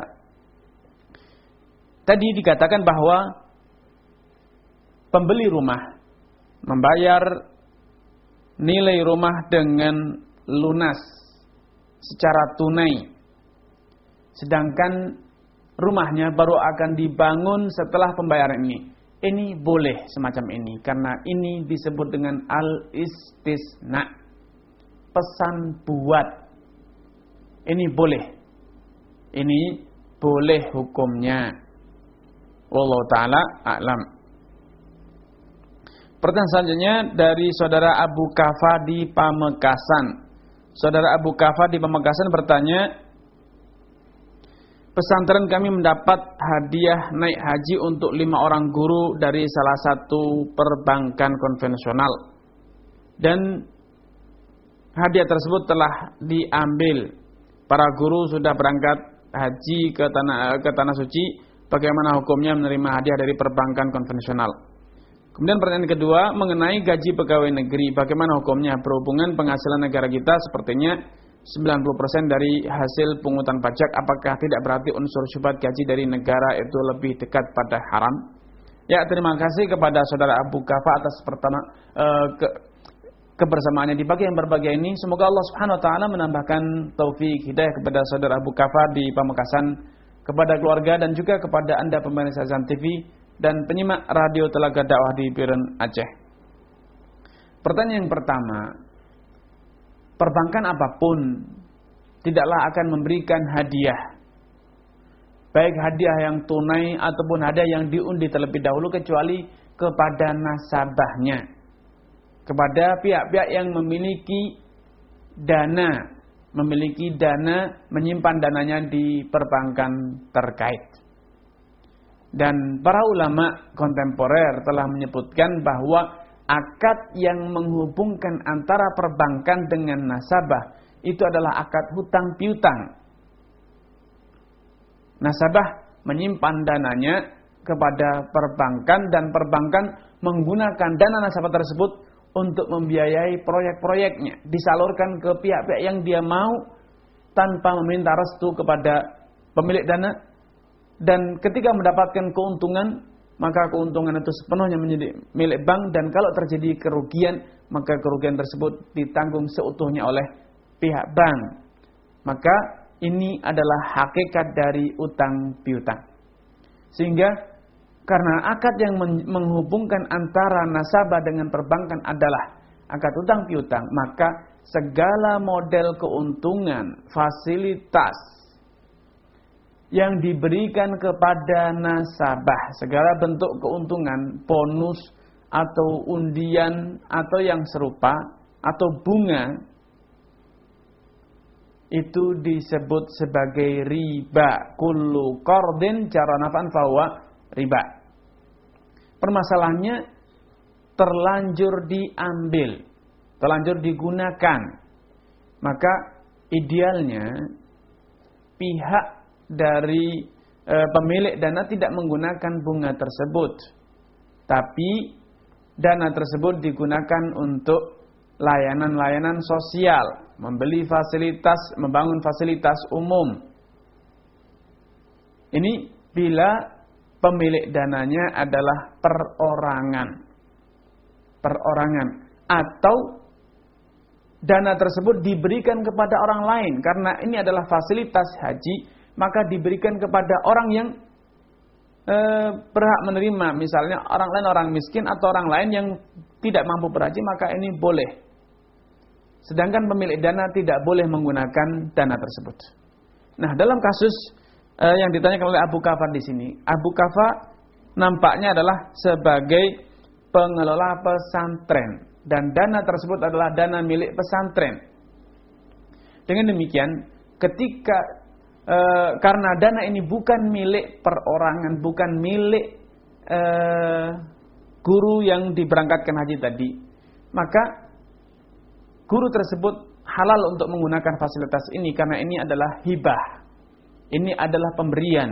Tadi dikatakan bahwa pembeli rumah membayar nilai rumah dengan lunas secara tunai, sedangkan rumahnya baru akan dibangun setelah pembayaran ini. Ini boleh semacam ini, karena ini disebut dengan al-istisna, pesan buat. Ini boleh, ini boleh hukumnya. Wallahu ta'ala a'lam. Pertanyaan selanjutnya dari saudara Abu Kafa di Pamekasan. Saudara Abu Kafa di Pamekasan bertanya, pesantren kami mendapat hadiah naik haji untuk lima orang guru dari salah satu perbankan konvensional. Dan hadiah tersebut telah diambil. Para guru sudah berangkat haji ke tanah ke tanah suci. Bagaimana hukumnya menerima hadiah dari perbankan konvensional? Kemudian pertanyaan kedua mengenai gaji pegawai negeri. Bagaimana hukumnya? Berhubungan penghasilan negara kita sepertinya sembilan puluh persen dari hasil pungutan pajak. Apakah tidak berarti unsur syubhat gaji dari negara itu lebih dekat pada haram? Ya, terima kasih kepada saudara Abu Kafa atas pertama uh, ke, kebersamaannya di pagi yang berbahagia ini. Semoga Allah Subhanahu wa taala menambahkan taufik hidayah kepada saudara Abu Kafa di Pamekasan, kepada keluarga, dan juga kepada Anda pemirsa Azan T V dan penyimak radio Telaga Dakwah di Biren, Aceh. Pertanyaan yang pertama, perbankan apapun tidaklah akan memberikan hadiah, baik hadiah yang tunai ataupun hadiah yang diundi terlebih dahulu, kecuali kepada nasabahnya, kepada pihak-pihak yang memiliki dana, memiliki dana, menyimpan dananya di perbankan terkait. Dan para ulama kontemporer telah menyebutkan bahwa akad yang menghubungkan antara perbankan dengan nasabah itu adalah akad hutang piutang. Nasabah menyimpan dananya kepada perbankan dan perbankan menggunakan dana nasabah tersebut untuk membiayai proyek-proyeknya, disalurkan ke pihak-pihak yang dia mau tanpa meminta restu kepada pemilik dana, dan ketika mendapatkan keuntungan maka keuntungan itu sepenuhnya menjadi milik bank, dan kalau terjadi kerugian maka kerugian tersebut ditanggung seutuhnya oleh pihak bank. Maka ini adalah hakikat dari utang piutang. Sehingga karena akad yang menghubungkan antara nasabah dengan perbankan adalah akad utang piutang, maka segala model keuntungan, fasilitas yang diberikan kepada nasabah, segala bentuk keuntungan, bonus atau undian atau yang serupa atau bunga, itu disebut sebagai riba. Kullu qardin jara naf'an fahuwa riba. Permasalahannya terlanjur diambil, terlanjur digunakan. Maka idealnya pihak dari e, pemilik dana tidak menggunakan bunga tersebut, tapi dana tersebut digunakan untuk layanan-layanan sosial, membeli fasilitas, membangun fasilitas umum. Ini bila pemilik dananya adalah perorangan. Perorangan. Atau dana tersebut diberikan kepada orang lain. Karena ini adalah fasilitas haji, maka diberikan kepada orang yang e, berhak menerima. Misalnya orang lain, orang miskin atau orang lain yang tidak mampu berhaji, maka ini boleh. Sedangkan pemilik dana tidak boleh menggunakan dana tersebut. Nah, dalam kasus eh, yang ditanyakan oleh Abu Kafa di sini, Abu Kafa nampaknya adalah sebagai pengelola pesantren dan dana tersebut adalah dana milik pesantren. Dengan demikian, ketika eh, karena dana ini bukan milik perorangan, bukan milik eh, guru yang diberangkatkan haji tadi, maka guru tersebut halal untuk menggunakan fasilitas ini karena ini adalah hibah. Ini adalah pemberian.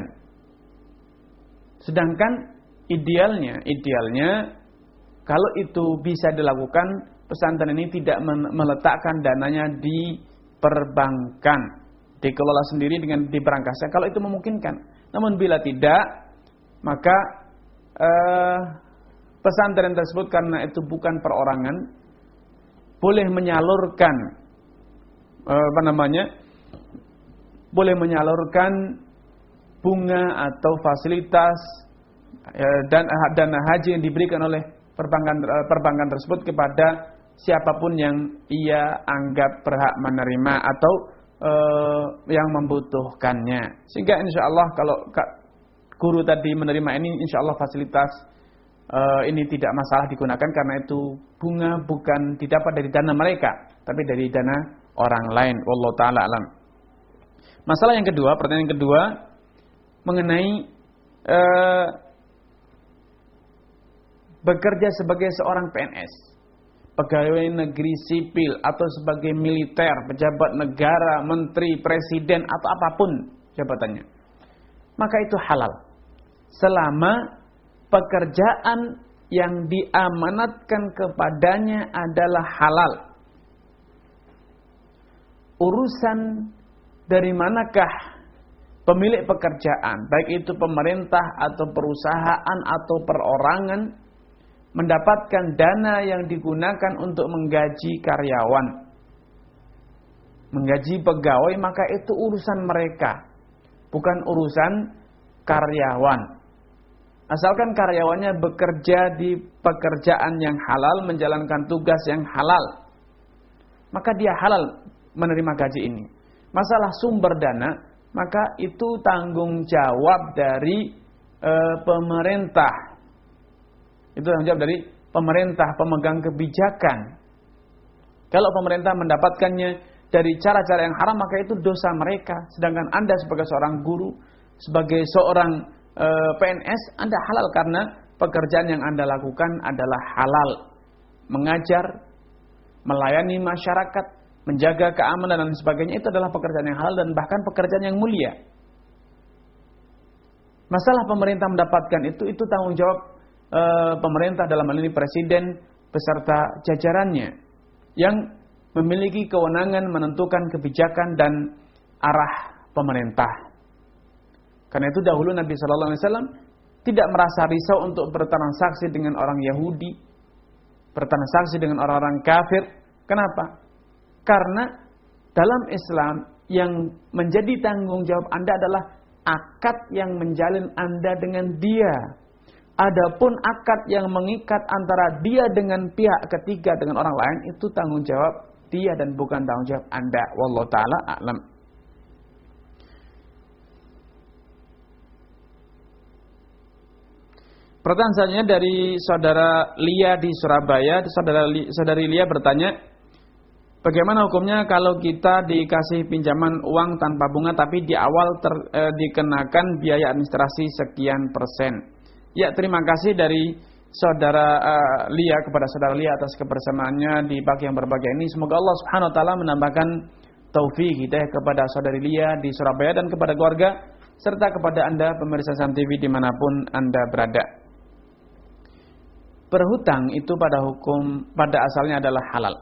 Sedangkan idealnya, idealnya kalau itu bisa dilakukan, pesantren ini tidak meletakkan dananya di perbankan, dikelola sendiri dengan diberangkaskan kalau itu memungkinkan. Namun bila tidak, maka eh, pesantren tersebut karena itu bukan perorangan, boleh menyalurkan apa namanya? Boleh menyalurkan bunga atau fasilitas dan dana haji yang diberikan oleh perbankan perbankan tersebut kepada siapapun yang ia anggap berhak menerima atau uh, yang membutuhkannya. Sehingga insya Allah kalau guru tadi menerima ini, insya Allah fasilitas Uh, ini tidak masalah digunakan karena itu bunga bukan didapat dari dana mereka, tapi dari dana orang lain. Wallahu ta'ala alam. Masalah yang kedua, pertanyaan yang kedua mengenai uh, bekerja sebagai seorang P N S, pegawai negeri sipil atau sebagai militer, pejabat negara, menteri, presiden atau apapun jabatannya. Maka itu halal selama pekerjaan yang diamanatkan kepadanya adalah halal. Urusan dari manakah pemilik pekerjaan, baik itu pemerintah atau perusahaan atau perorangan, mendapatkan dana yang digunakan untuk menggaji karyawan, menggaji pegawai, maka itu urusan mereka, bukan urusan karyawan. Asalkan karyawannya bekerja di pekerjaan yang halal, menjalankan tugas yang halal, maka dia halal menerima gaji ini. Masalah sumber dana, maka itu tanggung jawab dari e, pemerintah. Itu tanggung jawab dari pemerintah, pemegang kebijakan. Kalau pemerintah mendapatkannya dari cara-cara yang haram, maka itu dosa mereka. Sedangkan Anda sebagai seorang guru, sebagai seorang e, P N S, Anda halal karena pekerjaan yang Anda lakukan adalah halal. Mengajar, melayani masyarakat, menjaga keamanan dan sebagainya, itu adalah pekerjaan yang halal dan bahkan pekerjaan yang mulia. Masalah pemerintah mendapatkan itu, itu tanggung jawab e, pemerintah, dalam hal ini presiden beserta jajarannya yang memiliki kewenangan menentukan kebijakan dan arah pemerintah. Karena itu dahulu Nabi shallallahu alaihi wasallam tidak merasa risau untuk bertransaksi dengan orang Yahudi, bertransaksi dengan orang-orang kafir. Kenapa? Karena dalam Islam yang menjadi tanggung jawab Anda adalah akad yang menjalin Anda dengan dia. Adapun akad yang mengikat antara dia dengan pihak ketiga dengan orang lain, itu tanggung jawab dia dan bukan tanggung jawab Anda. Wallahu ta'ala a'lam. Pertanyaan selanjutnya dari saudara Lia di Surabaya. Saudara Li, saudari Lia bertanya, bagaimana hukumnya kalau kita dikasih pinjaman uang tanpa bunga tapi di awal ter, eh, dikenakan biaya administrasi sekian persen? Ya, terima kasih dari saudara uh, Lia kepada saudara Lia atas kebersamaannya di pagi yang berbahagia ini. Semoga Allah Subhanahu wa taala menambahkan taufik hidayah kepada saudari Lia di Surabaya dan kepada keluarga serta kepada Anda pemirsa Sam T V dimanapun Anda berada. Berhutang itu pada hukum pada asalnya adalah halal.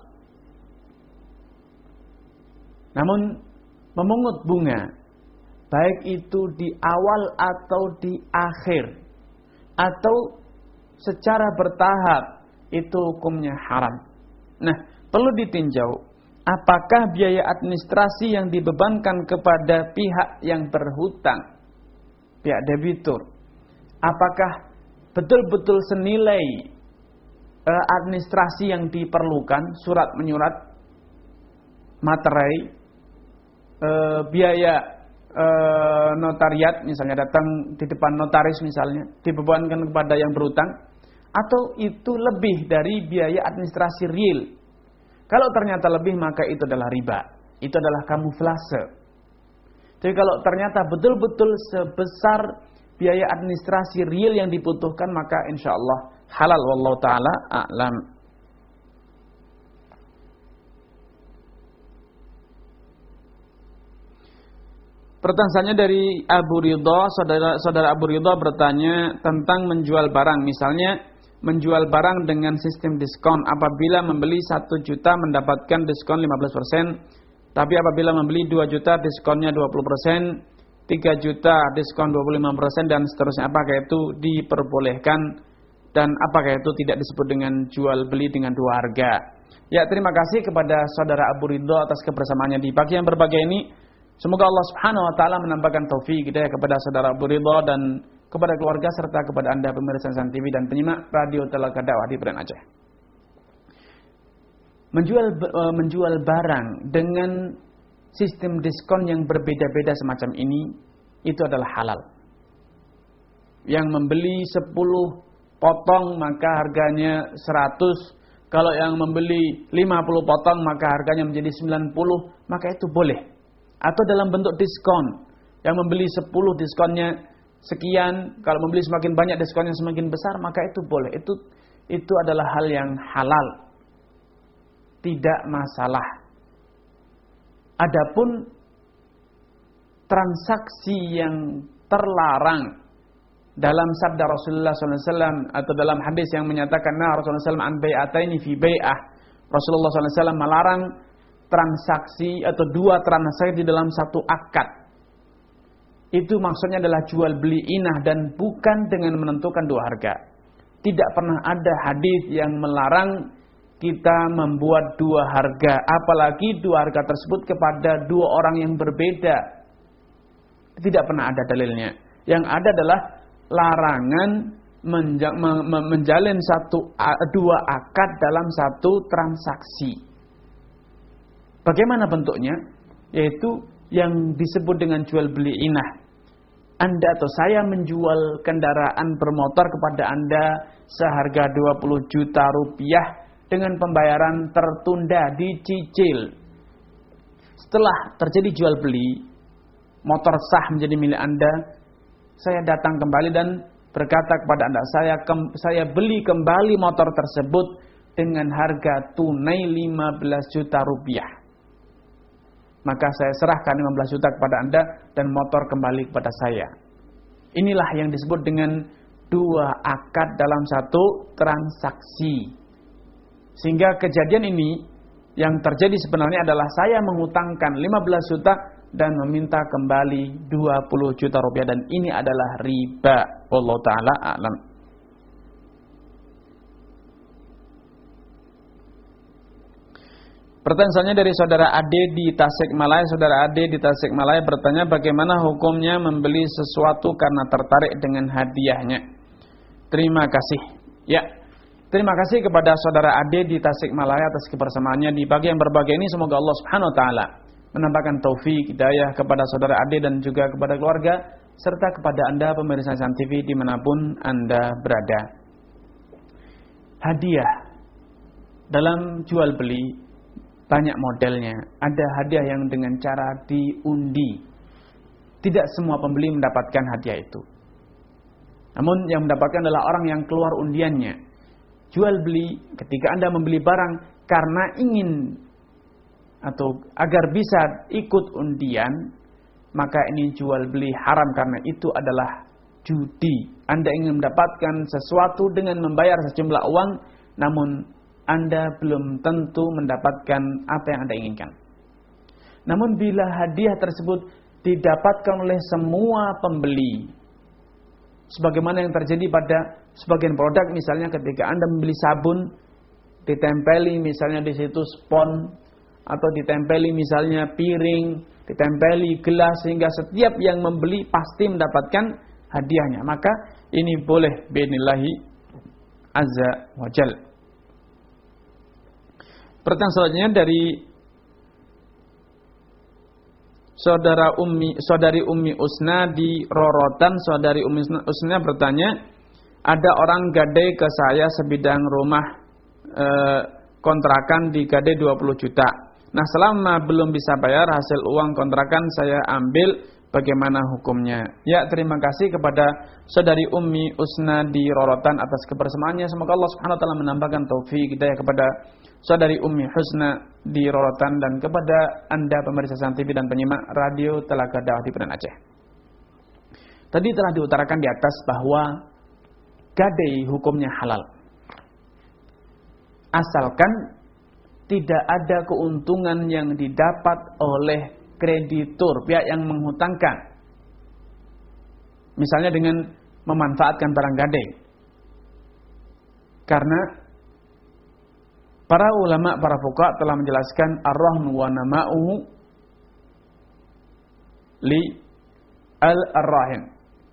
Namun memungut bunga, baik itu di awal atau di akhir atau secara bertahap, itu hukumnya haram. Nah, perlu ditinjau apakah biaya administrasi yang dibebankan kepada pihak yang berhutang, pihak debitur, apakah betul-betul senilai eh, administrasi yang diperlukan, surat menyurat, materai, eh, biaya E, notariat misalnya, datang di depan notaris misalnya, dibebankan kepada yang berutang, atau itu lebih dari biaya administrasi real. Kalau ternyata lebih, maka itu adalah riba, itu adalah kamuflase. Jadi kalau ternyata betul-betul sebesar biaya administrasi real yang dibutuhkan, maka insya Allah halal. Wallahu ta'ala a'lam. Pertanyaannya dari Abu Ridho, saudara, saudara Abu Ridho bertanya tentang menjual barang. Misalnya, menjual barang dengan sistem diskon. Apabila membeli satu juta mendapatkan diskon lima belas persen. Tapi apabila membeli dua juta diskonnya dua puluh persen. tiga juta diskon dua puluh lima persen dan seterusnya. Apakah itu diperbolehkan? Dan apakah itu tidak disebut dengan jual beli dengan dua harga? Ya, terima kasih kepada saudara Abu Ridho atas kebersamaannya di pagi yang berbahagia ini. Semoga Allah Subhanahu wa taala menambahkan taufik hidayah kepada saudara Abu Ridho dan kepada keluarga serta kepada Anda pemirsa Sam T V dan penyimak radio Telaga Dakwah di Peren Aceh. Menjual menjual barang dengan sistem diskon yang berbeda-beda semacam ini, itu adalah halal. Yang membeli sepuluh potong maka harganya seratus. Kalau yang membeli lima puluh potong maka harganya menjadi sembilan puluh, maka itu boleh. Atau dalam bentuk diskon, yang membeli sepuluh diskonnya sekian, kalau membeli semakin banyak diskonnya semakin besar, maka itu boleh. Itu itu adalah hal yang halal, tidak masalah. Adapun transaksi yang terlarang dalam sabda Rasulullah shallallahu alaihi wasallam atau dalam hadis yang menyatakan nah Rasulullah shallallahu alaihi wasallam an bai'ataini fi bai'ah, Rasulullah shallallahu alaihi wasallam melarang transaksi atau dua transaksi di dalam satu akad. Itu maksudnya adalah jual beli inah dan bukan dengan menentukan dua harga. Tidak pernah ada hadis yang melarang kita membuat dua harga, apalagi dua harga tersebut kepada dua orang yang berbeda. Tidak pernah ada dalilnya. Yang ada adalah larangan menja- menjalin satu dua akad dalam satu transaksi. Bagaimana bentuknya? Yaitu yang disebut dengan jual beli inah. Anda atau saya menjual kendaraan bermotor kepada Anda seharga dua puluh juta rupiah dengan pembayaran tertunda, dicicil. Setelah terjadi jual beli, motor sah menjadi milik Anda, saya datang kembali dan berkata kepada Anda, saya kem- saya beli kembali motor tersebut dengan harga tunai lima belas juta rupiah. Maka saya serahkan lima belas juta kepada Anda dan motor kembali kepada saya. Inilah yang disebut dengan dua akad dalam satu transaksi. Sehingga kejadian ini yang terjadi sebenarnya adalah saya mengutangkan lima belas juta dan meminta kembali dua puluh juta rupiah, dan ini adalah riba. Wallahu taala a'lam. Pertanyaan selanjutnya dari saudara Ade di Tasikmalaya. Saudara Ade di Tasikmalaya bertanya, bagaimana hukumnya membeli sesuatu karena tertarik dengan hadiahnya? Terima kasih. Ya, terima kasih kepada saudara Ade di Tasikmalaya atas kebersamaannya di pagi yang berbahagia ini. Semoga Allah Subhanahu wa taala menambahkan taufik hidayah kepada saudara Ade dan juga kepada keluarga serta kepada Anda pemirsa San T V dimanapun Anda berada. Hadiah dalam jual beli banyak modelnya. Ada hadiah yang dengan cara diundi. Tidak semua pembeli mendapatkan hadiah itu. Namun yang mendapatkan adalah orang yang keluar undiannya. Jual beli, ketika Anda membeli barang karena ingin atau agar bisa ikut undian, maka ini jual beli haram karena itu adalah judi. Anda ingin mendapatkan sesuatu dengan membayar sejumlah uang, namun Anda belum tentu mendapatkan apa yang Anda inginkan. Namun bila hadiah tersebut didapatkan oleh semua pembeli, sebagaimana yang terjadi pada sebagian produk, misalnya ketika Anda membeli sabun, ditempeli misalnya di situ spon, atau ditempeli misalnya piring, ditempeli gelas, sehingga setiap yang membeli pasti mendapatkan hadiahnya. Maka ini boleh bi'inillahi azza wa jal. Pertanyaan selanjutnya dari saudara Ummi, saudari Ummi Usna di Rorotan. Saudari Ummi Usna bertanya, ada orang gadai ke saya sebidang rumah e, kontrakan di gadai dua puluh juta. Nah, selama belum bisa bayar hasil uang kontrakan saya ambil, bagaimana hukumnya? Ya, terima kasih kepada saudari Ummi Usna di Rorotan atas kebersamaannya. Semoga Allah Subhanahu wa taala menambahkan taufik hidayah kepada saudari Ummi Husna di Rorotan dan kepada Anda pemirsa San T V dan penyimak radio Telaga Dakwah di Pendan Aceh. Tadi telah diutarakan di atas bahwa gadai hukumnya halal, asalkan tidak ada keuntungan yang didapat oleh kreditur, pihak yang menghutangkan, misalnya dengan memanfaatkan barang gadai. Karena para ulama, para fuqaha telah menjelaskan ar-rahn wa nama'uhu li al-arrahin.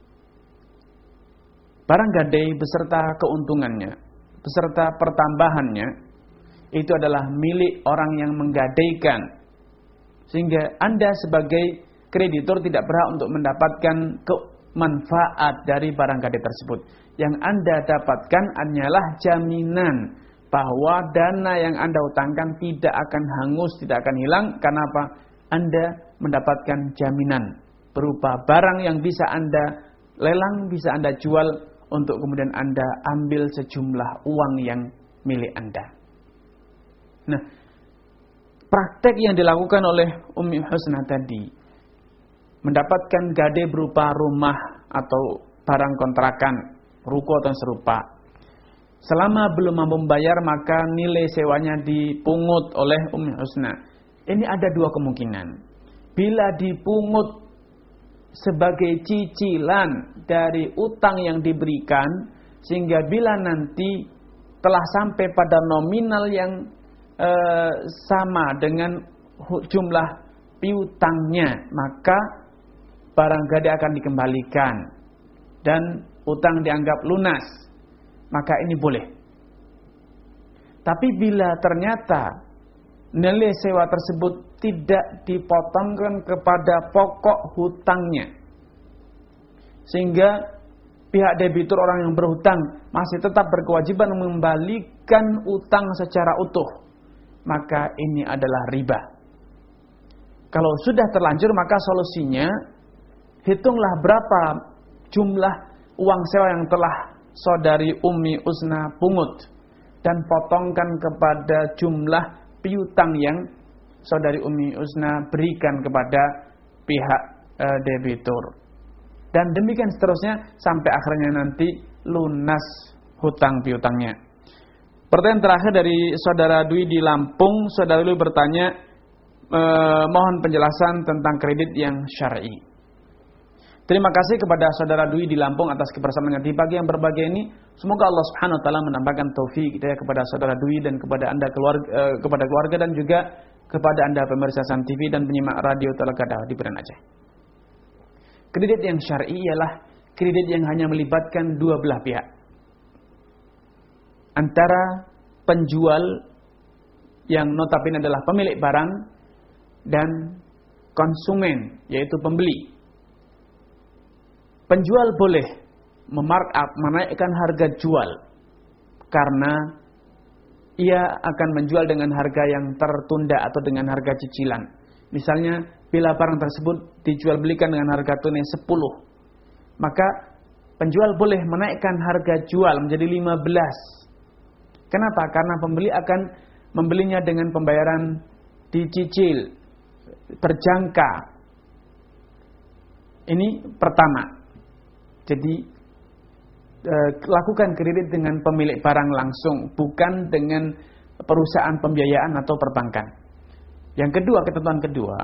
Barang gadai beserta keuntungannya, beserta pertambahannya, itu adalah milik orang yang menggadaikan. Sehingga Anda sebagai kreditur tidak berhak untuk mendapatkan manfaat dari barang gadai tersebut. Yang Anda dapatkan hanyalah jaminan bahwa dana yang Anda utangkan tidak akan hangus, tidak akan hilang. Karena apa? Anda mendapatkan jaminan berupa barang yang bisa Anda lelang, bisa Anda jual, untuk kemudian Anda ambil sejumlah uang yang milik Anda. Nah, praktek yang dilakukan oleh Ummi Husna tadi, mendapatkan gadai berupa rumah atau barang kontrakan, ruko atau serupa, selama belum mampu membayar maka nilai sewanya dipungut oleh Ummi Husna. Ini ada dua kemungkinan. Bila dipungut sebagai cicilan dari utang yang diberikan, sehingga bila nanti telah sampai pada nominal yang e, sama dengan jumlah piutangnya, maka barang gadai akan dikembalikan dan utang dianggap lunas, maka ini boleh. Tapi bila ternyata nilai sewa tersebut tidak dipotongkan kepada pokok hutangnya, sehingga pihak debitur orang yang berhutang masih tetap berkewajiban mengembalikan utang secara utuh, maka ini adalah riba. Kalau sudah terlanjur, maka solusinya hitunglah berapa jumlah uang sewa yang telah saudari Ummi Usna pungut dan potongkan kepada jumlah piutang yang saudari Ummi Usna berikan kepada pihak e, debitur. Dan demikian seterusnya sampai akhirnya nanti lunas hutang piutangnya. Pertanyaan terakhir dari saudara Dwi di Lampung. Saudara Dwi bertanya, e, mohon penjelasan tentang kredit yang syar'i. Terima kasih kepada saudara Dwi di Lampung atas kebersamaannya di pagi yang berbahagia ini. Semoga Allah Subhanahu wa taala menambahkan taufik hidayah kepada saudara Dwi dan kepada Anda keluarga, eh, kepada keluarga dan juga kepada Anda pemirsa Sam T V dan penyimak radio Telagada di Beren Aceh. Kredit yang syar'i ialah kredit yang hanya melibatkan dua belah pihak. Antara penjual yang notabene adalah pemilik barang dan konsumen yaitu pembeli. Penjual boleh memarkup, menaikkan harga jual karena ia akan menjual dengan harga yang tertunda atau dengan harga cicilan. Misalnya bila barang tersebut dijual belikan dengan harga tunai sepuluh, maka penjual boleh menaikkan harga jual menjadi lima belas. Kenapa? Karena pembeli akan membelinya dengan pembayaran dicicil, berjangka. Ini pertama. Jadi eh, lakukan kredit dengan pemilik barang langsung, bukan dengan perusahaan pembiayaan atau perbankan. Yang kedua, ketentuan kedua,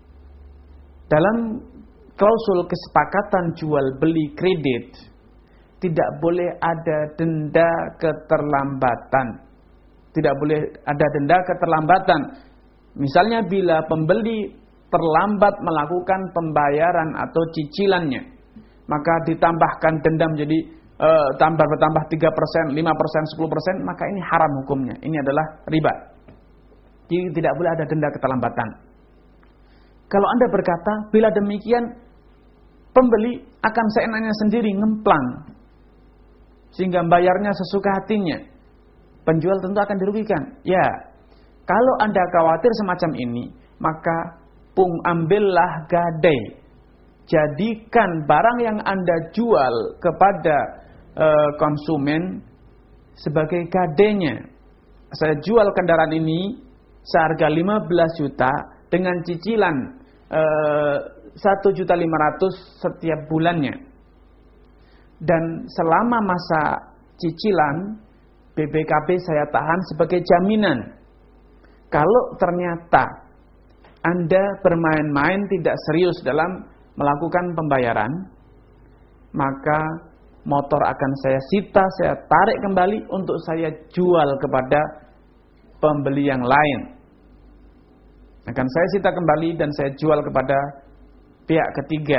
dalam klausul kesepakatan jual beli kredit tidak boleh ada denda keterlambatan. Tidak boleh ada denda keterlambatan. Misalnya bila pembeli terlambat melakukan pembayaran atau cicilannya, maka ditambahkan denda menjadi e, tambah bertambah tiga persen, lima persen, sepuluh persen, maka ini haram hukumnya. Ini adalah riba. Jadi tidak boleh ada denda keterlambatan. Kalau Anda berkata, bila demikian pembeli akan seenaknya sendiri ngemplang sehingga bayarnya sesuka hatinya, penjual tentu akan dirugikan. Ya, kalau Anda khawatir semacam ini, maka pung ambillah gadai. Jadikan barang yang Anda jual kepada e, konsumen sebagai gadainya. Saya jual kendaraan ini seharga lima belas juta dengan cicilan e, satu juta lima ratus setiap bulannya. Dan selama masa cicilan B P K B saya tahan sebagai jaminan. Kalau ternyata Anda bermain-main tidak serius dalam melakukan pembayaran, maka motor akan saya sita, saya tarik kembali untuk saya jual kepada pembeli yang lain. Akan saya sita kembali dan saya jual kepada pihak ketiga.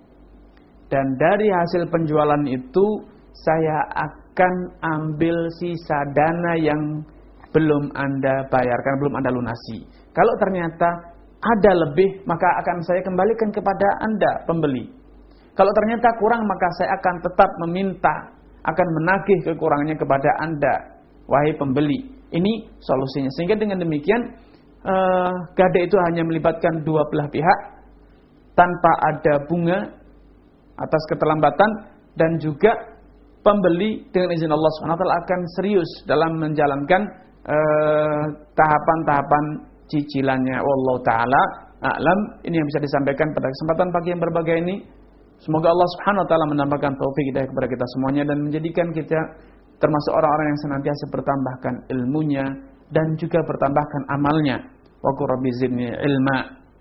Dan dari hasil penjualan itu saya akan ambil sisa dana yang belum Anda bayarkan, belum Anda lunasi. Kalau ternyata ada lebih, maka akan saya kembalikan kepada Anda pembeli. Kalau ternyata kurang, maka saya akan tetap meminta, akan menagih kekurangannya kepada Anda, wahai pembeli. Ini solusinya. Sehingga dengan demikian eh, gadai itu hanya melibatkan dua belah pihak tanpa ada bunga atas keterlambatan, dan juga pembeli dengan izin Allah subhanahu wa taala akan serius dalam menjalankan eh, tahapan-tahapan cicilannya. Wallahu taala a'lam. Ini yang bisa disampaikan pada kesempatan pagi yang berbahagia ini. Semoga Allah Subhanahu wa taala menambahkan taufik hidayah kepada kita semuanya dan menjadikan kita termasuk orang-orang yang senantiasa bertambahkan ilmunya dan juga bertambahkan amalnya. Wa qur rabbi zidni ilma.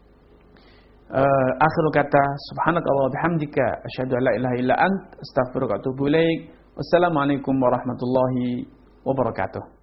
Uh, akhir kata subhanakallah wa bihamdika asyhadu an la ilaha illa ant astaghfiruka wa atubu ilaik. Wassalamualaikum warahmatullahi wabarakatuh.